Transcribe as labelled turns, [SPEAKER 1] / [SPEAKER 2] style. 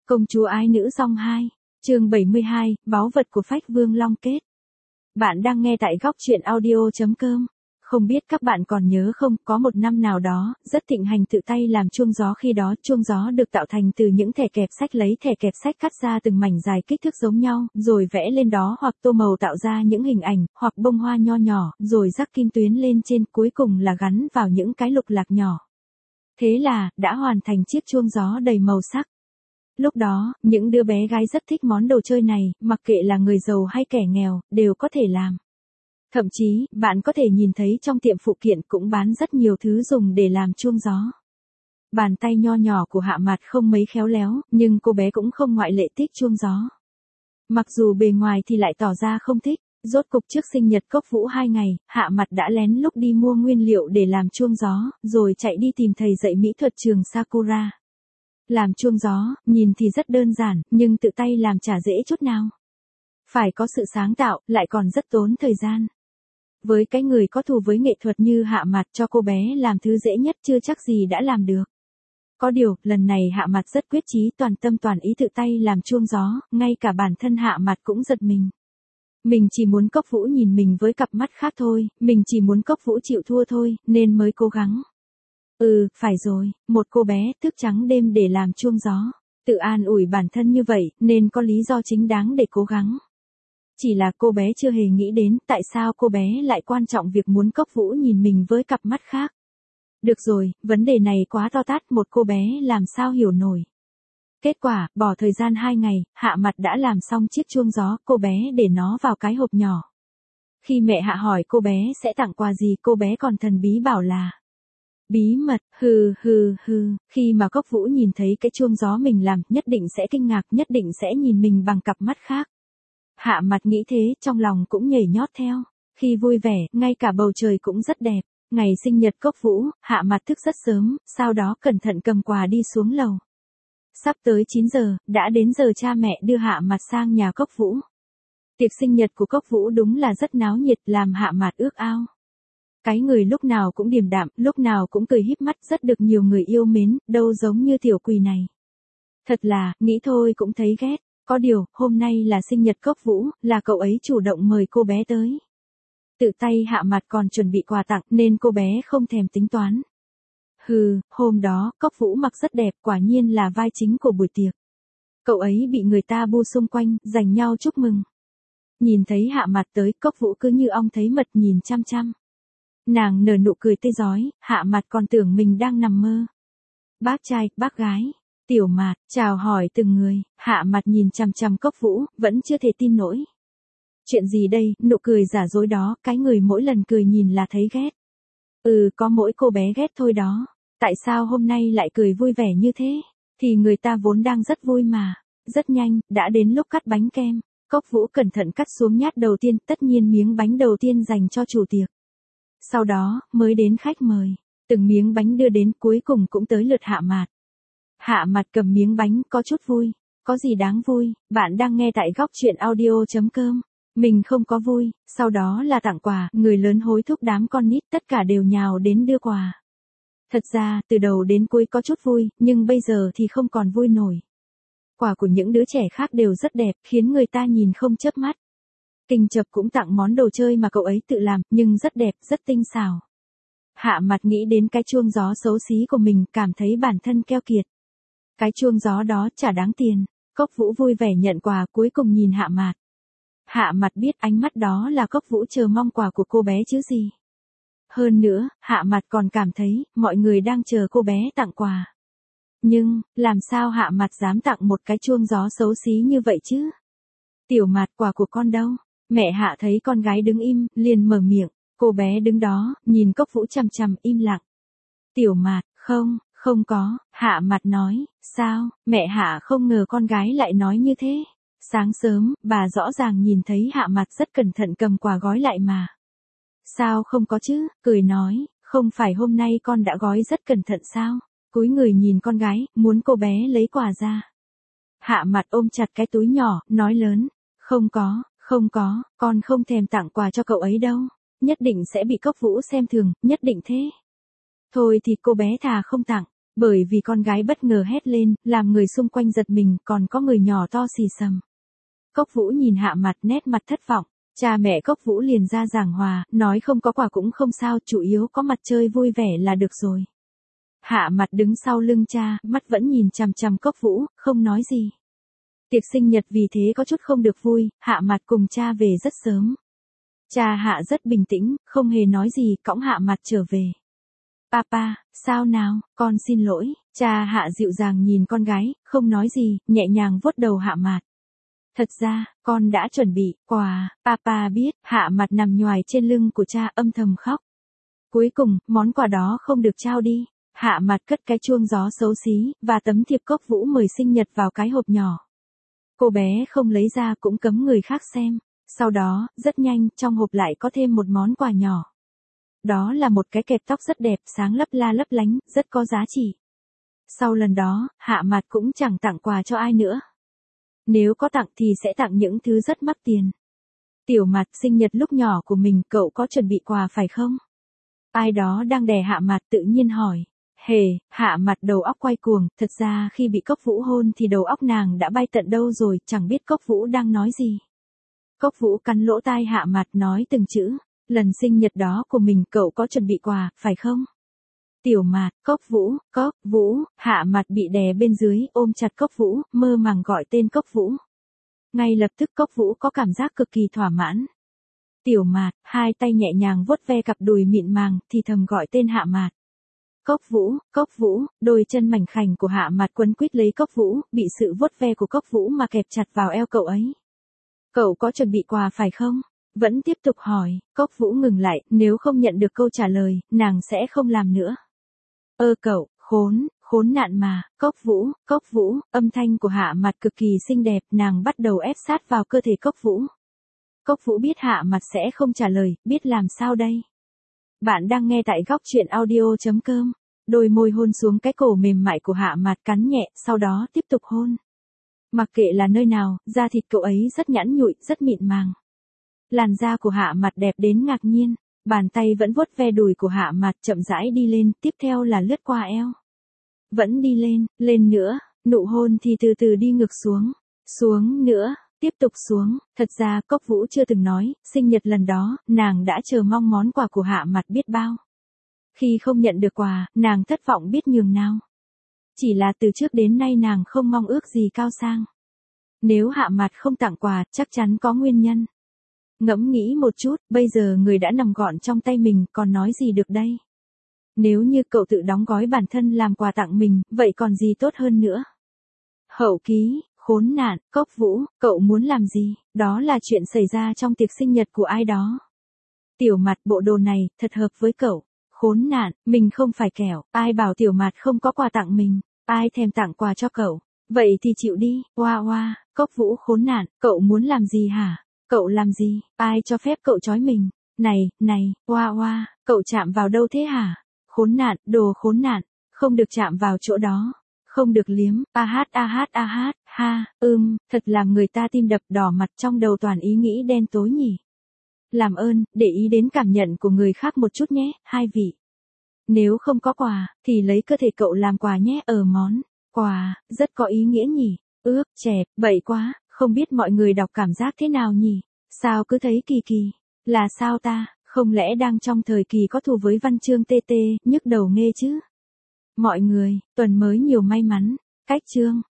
[SPEAKER 1] Công chúa ái nữ song 2, chương 72, báu vật của Phách Vương Long kết. Bạn đang nghe tại góc truyện audio.com. Không biết các bạn còn nhớ không, có một năm nào đó, rất thịnh hành tự tay làm chuông gió. Khi đó, chuông gió được tạo thành từ những thẻ kẹp sách, lấy thẻ kẹp sách cắt ra từng mảnh dài kích thước giống nhau, rồi vẽ lên đó hoặc tô màu tạo ra những hình ảnh, hoặc bông hoa nho nhỏ, rồi rắc kim tuyến lên trên, cuối cùng là gắn vào những cái lục lạc nhỏ. Thế là, đã hoàn thành chiếc chuông gió đầy màu sắc. Lúc đó, những đứa bé gái rất thích món đồ chơi này, mặc kệ là người giàu hay kẻ nghèo, đều có thể làm. Thậm chí, bạn có thể nhìn thấy trong tiệm phụ kiện cũng bán rất nhiều thứ dùng để làm chuông gió. Bàn tay nho nhỏ của Hạ Mạt không mấy khéo léo, nhưng cô bé cũng không ngoại lệ thích chuông gió. Mặc dù bề ngoài thì lại tỏ ra không thích, rốt cục trước sinh nhật Cốc Vũ 2 ngày, Hạ Mạt đã lén lúc đi mua nguyên liệu để làm chuông gió, rồi chạy đi tìm thầy dạy mỹ thuật trường Sakura. Làm chuông gió, nhìn thì rất đơn giản, nhưng tự tay làm chả dễ chút nào. Phải có sự sáng tạo, lại còn rất tốn thời gian. Với cái người có thù với nghệ thuật như Hạ Mạt, cho cô bé làm thứ dễ nhất chưa chắc gì đã làm được. Có điều, lần này Hạ Mạt rất quyết chí, toàn tâm toàn ý tự tay làm chuông gió, ngay cả bản thân Hạ Mạt cũng giật mình. Mình chỉ muốn Cốc Vũ nhìn mình với cặp mắt khác thôi, mình chỉ muốn Cốc Vũ chịu thua thôi, nên mới cố gắng. Phải rồi, một cô bé thức trắng đêm để làm chuông gió. Tự an ủi bản thân như vậy, nên có lý do chính đáng để cố gắng. Chỉ là cô bé chưa hề nghĩ đến tại sao cô bé lại quan trọng việc muốn Cốc Vũ nhìn mình với cặp mắt khác. Được rồi, vấn đề này quá to tát, một cô bé làm sao hiểu nổi. Kết quả, bỏ thời gian 2 ngày, Hạ Mạt đã làm xong chiếc chuông gió, cô bé để nó vào cái hộp nhỏ. Khi mẹ Hạ hỏi cô bé sẽ tặng quà gì, cô bé còn thần bí bảo là bí mật. Khi mà Cốc Vũ nhìn thấy cái chuông gió mình làm, nhất định sẽ kinh ngạc, nhất định sẽ nhìn mình bằng cặp mắt khác. Hạ Mạt nghĩ thế, trong lòng cũng nhảy nhót theo. Khi vui vẻ, ngay cả bầu trời cũng rất đẹp. Ngày sinh nhật Cốc Vũ, Hạ Mạt thức rất sớm, sau đó cẩn thận cầm quà đi xuống lầu. Sắp tới 9 giờ, đã đến giờ cha mẹ đưa Hạ Mạt sang nhà Cốc Vũ. Tiệc sinh nhật của Cốc Vũ đúng là rất náo nhiệt, làm Hạ Mạt ước ao. Cái người lúc nào cũng điềm đạm, lúc nào cũng cười híp mắt, rất được nhiều người yêu mến, đâu giống như tiểu quỷ này. Thật là, nghĩ thôi cũng thấy ghét. Có điều, hôm nay là sinh nhật Cốc Vũ, là cậu ấy chủ động mời cô bé tới. Tự tay Hạ Mạt còn chuẩn bị quà tặng, nên cô bé không thèm tính toán. Hôm đó, Cốc Vũ mặc rất đẹp, quả nhiên là vai chính của buổi tiệc. Cậu ấy bị người ta bu xung quanh, giành nhau chúc mừng. Nhìn thấy Hạ Mạt tới, Cốc Vũ cứ như ong thấy mật nhìn chăm chăm. Nàng nở nụ cười tươi rói, Hạ Mạt còn tưởng mình đang nằm mơ. Bác trai, bác gái, Tiểu Mạt, chào hỏi từng người. Hạ Mạt nhìn chằm chằm Cốc Vũ, vẫn chưa thể tin nổi. Chuyện gì đây, nụ cười giả dối đó, cái người mỗi lần cười nhìn là thấy ghét. Có mỗi cô bé ghét thôi đó. Tại sao hôm nay lại cười vui vẻ như thế? Thì người ta vốn đang rất vui mà. Rất nhanh, đã đến lúc cắt bánh kem. Cốc Vũ cẩn thận cắt xuống nhát đầu tiên, tất nhiên miếng bánh đầu tiên dành cho chủ tiệc. Sau đó, mới đến khách mời. Từng miếng bánh đưa đến, cuối cùng cũng tới lượt Hạ Mạt. Hạ Mạt cầm miếng bánh, có chút vui. Có gì đáng vui, bạn đang nghe tại góc truyện audio.com. Mình không có vui, sau đó là tặng quà, người lớn hối thúc đám con nít, tất cả đều nhào đến đưa quà. Thật ra, từ đầu đến cuối có chút vui, nhưng bây giờ thì không còn vui nổi. Quà của những đứa trẻ khác đều rất đẹp, khiến người ta nhìn không chớp mắt. Kinh Chập cũng tặng món đồ chơi mà cậu ấy tự làm, nhưng rất đẹp, rất tinh xảo. Hạ Mạt nghĩ đến cái chuông gió xấu xí của mình, cảm thấy bản thân keo kiệt. Cái chuông gió đó chả đáng tiền. Cốc Vũ vui vẻ nhận quà, cuối cùng nhìn Hạ Mạt. Hạ Mạt biết ánh mắt đó là Cốc Vũ chờ mong quà của cô bé chứ gì. Hơn nữa, Hạ Mạt còn cảm thấy, mọi người đang chờ cô bé tặng quà. Nhưng, làm sao Hạ Mạt dám tặng một cái chuông gió xấu xí như vậy chứ? Tiểu Mạt, quà của con đâu? Mẹ Hạ thấy con gái đứng im, liền mở miệng. Cô bé đứng đó, nhìn Cốc Vũ chằm chằm, im lặng. Tiểu Mạt, không có, Hạ Mạt nói. Sao, mẹ Hạ không ngờ con gái lại nói như thế. Sáng sớm, bà rõ ràng nhìn thấy Hạ Mạt rất cẩn thận cầm quà gói lại mà. Sao không có chứ, cười nói, không phải hôm nay con đã gói rất cẩn thận sao? Cúi người nhìn con gái, muốn cô bé lấy quà ra. Hạ Mạt ôm chặt cái túi nhỏ, nói lớn, không có, con không thèm tặng quà cho cậu ấy đâu. Nhất định sẽ bị Cốc Vũ xem thường, nhất định thế. Thôi thì cô bé thà không tặng. Bởi vì con gái bất ngờ hét lên, làm người xung quanh giật mình, còn có người nhỏ to xì xầm. Cốc Vũ nhìn Hạ Mặt nét mặt thất vọng. Cha mẹ Cốc Vũ liền ra giảng hòa, nói không có quà cũng không sao, chủ yếu có mặt chơi vui vẻ là được rồi. Hạ Mặt đứng sau lưng cha, mắt vẫn nhìn chằm chằm Cốc Vũ, không nói gì. Tiệc sinh nhật vì thế có chút không được vui, Hạ Mặt cùng cha về rất sớm. Cha Hạ rất bình tĩnh, không hề nói gì, cõng Hạ Mặt trở về. Papa, sao nào, con xin lỗi. Cha Hạ dịu dàng nhìn con gái, không nói gì, nhẹ nhàng vuốt đầu Hạ Mặt. Thật ra, con đã chuẩn bị quà. Papa biết. Hạ Mặt nằm nhoài trên lưng của cha âm thầm khóc. Cuối cùng, món quà đó không được trao đi. Hạ Mặt cất cái chuông gió xấu xí, và tấm thiệp Cốc Vũ mời sinh nhật vào cái hộp nhỏ. Cô bé không lấy ra cũng cấm người khác xem. Sau đó, rất nhanh, trong hộp lại có thêm một món quà nhỏ. Đó là một cái kẹp tóc rất đẹp, sáng lấp la lấp lánh, rất có giá trị. Sau lần đó, Hạ Mặt cũng chẳng tặng quà cho ai nữa. Nếu có tặng thì sẽ tặng những thứ rất mắc tiền. Tiểu Mặt, sinh nhật lúc nhỏ của mình, cậu có chuẩn bị quà phải không? Ai đó đang đè Hạ Mặt tự nhiên hỏi. Hề, Hạ Mặt đầu óc quay cuồng, thật ra khi bị Cốc Vũ hôn thì đầu óc nàng đã bay tận đâu rồi, chẳng biết Cốc Vũ đang nói gì. Cốc Vũ cắn lỗ tai Hạ Mặt nói từng chữ. Lần sinh nhật đó của mình cậu có chuẩn bị quà, phải không? Tiểu Mặt, Cốc Vũ, Hạ Mặt bị đè bên dưới, ôm chặt Cốc Vũ, mơ màng gọi tên Cốc Vũ. Ngay lập tức Cốc Vũ có cảm giác cực kỳ thỏa mãn. Tiểu Mặt, hai tay nhẹ nhàng vuốt ve cặp đùi mịn màng, thì thầm gọi tên Hạ Mặt. Cốc Vũ, đôi chân mảnh khảnh của Hạ Mặt quấn quýt lấy Cốc Vũ, bị sự vuốt ve của Cốc Vũ mà kẹp chặt vào eo cậu ấy. Cậu có chuẩn bị quà phải không? Vẫn tiếp tục hỏi, Cốc Vũ ngừng lại, nếu không nhận được câu trả lời, nàng sẽ không làm nữa. Cậu, khốn nạn mà. Cốc Vũ, âm thanh của Hạ Mặt cực kỳ xinh đẹp, nàng bắt đầu ép sát vào cơ thể Cốc Vũ. Cốc Vũ biết Hạ Mặt sẽ không trả lời, biết làm sao đây. Bạn đang nghe tại Góc Chuyện Audio.com. Đôi môi hôn xuống cái cổ mềm mại của Hạ Mặt, cắn nhẹ, sau đó tiếp tục hôn. Mặc kệ là nơi nào, da thịt cậu ấy rất nhẵn nhụi, rất mịn màng. Làn da của Hạ Mặt đẹp đến ngạc nhiên, bàn tay vẫn vuốt ve đùi của Hạ Mặt, chậm rãi đi lên, tiếp theo là lướt qua eo. Vẫn đi lên nữa, nụ hôn thì từ từ đi ngược xuống nữa, tiếp tục xuống. Thật ra Cốc Vũ chưa từng nói, sinh nhật lần đó, nàng đã chờ mong món quà của Hạ Mặt biết bao. Khi không nhận được quà, nàng thất vọng biết nhường nào. Chỉ là từ trước đến nay nàng không mong ước gì cao sang. Nếu Hạ Mặt không tặng quà, chắc chắn có nguyên nhân. Ngẫm nghĩ một chút, bây giờ người đã nằm gọn trong tay mình, còn nói gì được đây? Nếu như cậu tự đóng gói bản thân làm quà tặng mình, vậy còn gì tốt hơn nữa? Hậu ký, khốn nạn, Cốc Vũ, cậu muốn làm gì? Đó là chuyện xảy ra trong tiệc sinh nhật của ai đó. Tiểu Mặt, bộ đồ này, thật hợp với cậu. Khốn nạn, mình không phải kẻo, ai bảo Tiểu Mặt không có quà tặng mình, ai thèm tặng quà cho cậu. Vậy thì chịu đi, Cốc Vũ khốn nạn, cậu muốn làm gì hả? Cậu làm gì, ai cho phép cậu trói mình? Này, cậu chạm vào đâu thế hả? Khốn nạn, đồ khốn nạn, không được chạm vào chỗ đó, không được liếm, thật làm người ta tim đập đỏ mặt, trong đầu toàn ý nghĩ đen tối nhỉ. Làm ơn, để ý đến cảm nhận của người khác một chút nhé, hai vị. Nếu không có quà, thì lấy cơ thể cậu làm quà nhé, món quà, rất có ý nghĩa nhỉ. Chẹp, bậy quá, không biết mọi người đọc cảm giác thế nào nhỉ? Sao cứ thấy kỳ kỳ? Là sao ta, không lẽ đang trong thời kỳ có thù với văn chương TT, nhức đầu nghe chứ? Mọi người, tuần mới nhiều may mắn, cách chương.